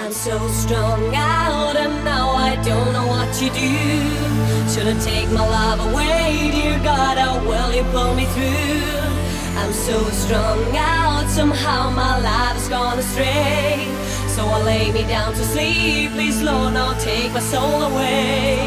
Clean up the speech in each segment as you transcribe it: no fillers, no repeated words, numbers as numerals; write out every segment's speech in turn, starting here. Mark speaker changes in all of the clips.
Speaker 1: I'm so strung out and now I don't know what to do. Should I take my love away, dear God, how will you pull me through? I'm so strung out, somehow my life has gone astray. So I lay me down to sleep, please Lord, now take my soul away.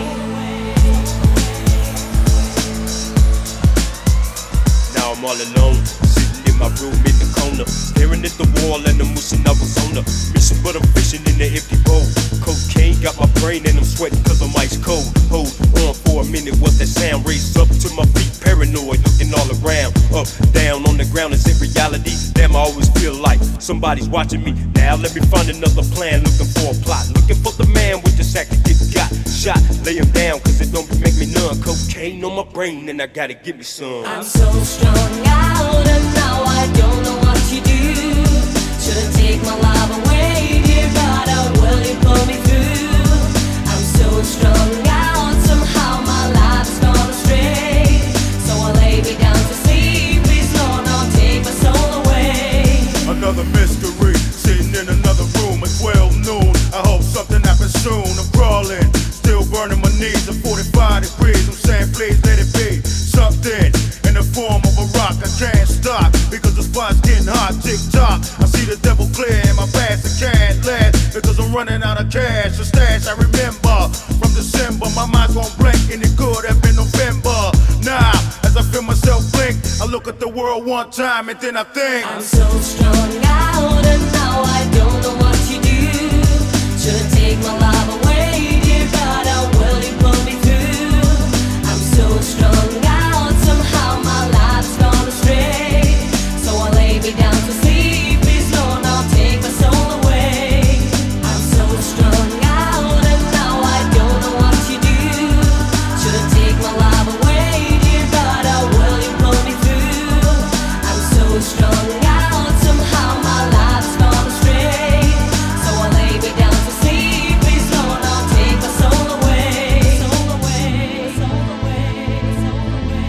Speaker 2: Now I'm all alone, sitting in my room in the corner, staring at the wall and I'm wishing I was on a mission, but I'm fishing in the empty bowl. Cocaine got my brain and I'm sweating cause I'm ice cold. Hold on for a minute, what's that sound? Raised up to my feet, paranoid, looking all around. Up, down, on the ground, is it reality? Damn, I always feel like somebody's watching me. Now let me find another plan, looking for a plot, looking for the man with the sack that get got shot. Lay him down cause it don't make me numb. Cocaine on my brain and I gotta give me some.
Speaker 1: I'm so strung out and now I don't know what to do. Should I take my love away, dear God, how will you pull me through? I'm so strung out, somehow my life's gone astray. So I lay me down to sleep, please Lord, now take my soul away.
Speaker 3: Another mystery, sitting in another room at 12 noon. I hope something happens soon. I'm crawling, still burning my knees at 45 degrees. I'm saying please let it be something in the form of a rock. I can't stop because the spot's getting hot. Tick tock, I see the devil clear in my past. I can't last because I'm running out of cash. The stash I remember from December. My mind's won't blink and it could have been November. Now, as I feel myself blink, I look at the world one time and then I think
Speaker 1: I'm so strung out and now I don't know what to do. Should I take my love away, dear God, how will you pull me through? I'm so strung out, somehow my life's gone astray. So I lay me down to sleep, please Lord, now take my soul away. I'm so strung out and now I don't know what to do. Should I take my love away, dear God, how will you pull me through? I'm so strung out, somehow my life's gone astray. So I lay me down to sleep, please Lord, now take my soul away. Soul away, soul away, soul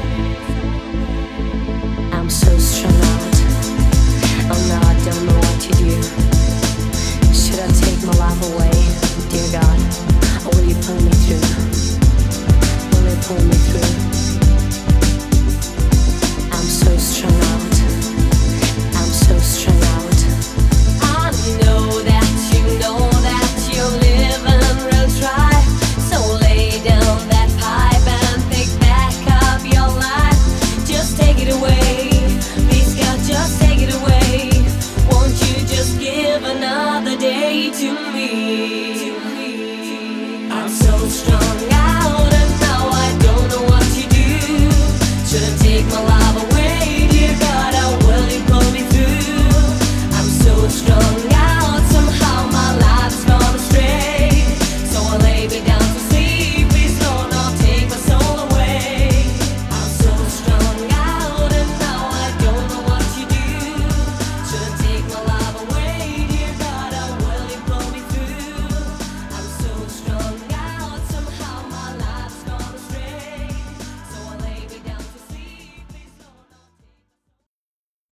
Speaker 1: away. I'm so strung out, oh no, I don't know what to do. Should I take my life away, dear God, or will you pull me through? Will you pull me through? I'm so strung out, I'm so strung out. I know that you're living real dry. So lay down that pipe and think back up your life. Just take it away, please God, just take it away. Won't you just give another day to me? I'm so strung out and now I don't know what to do. Should I take my love away?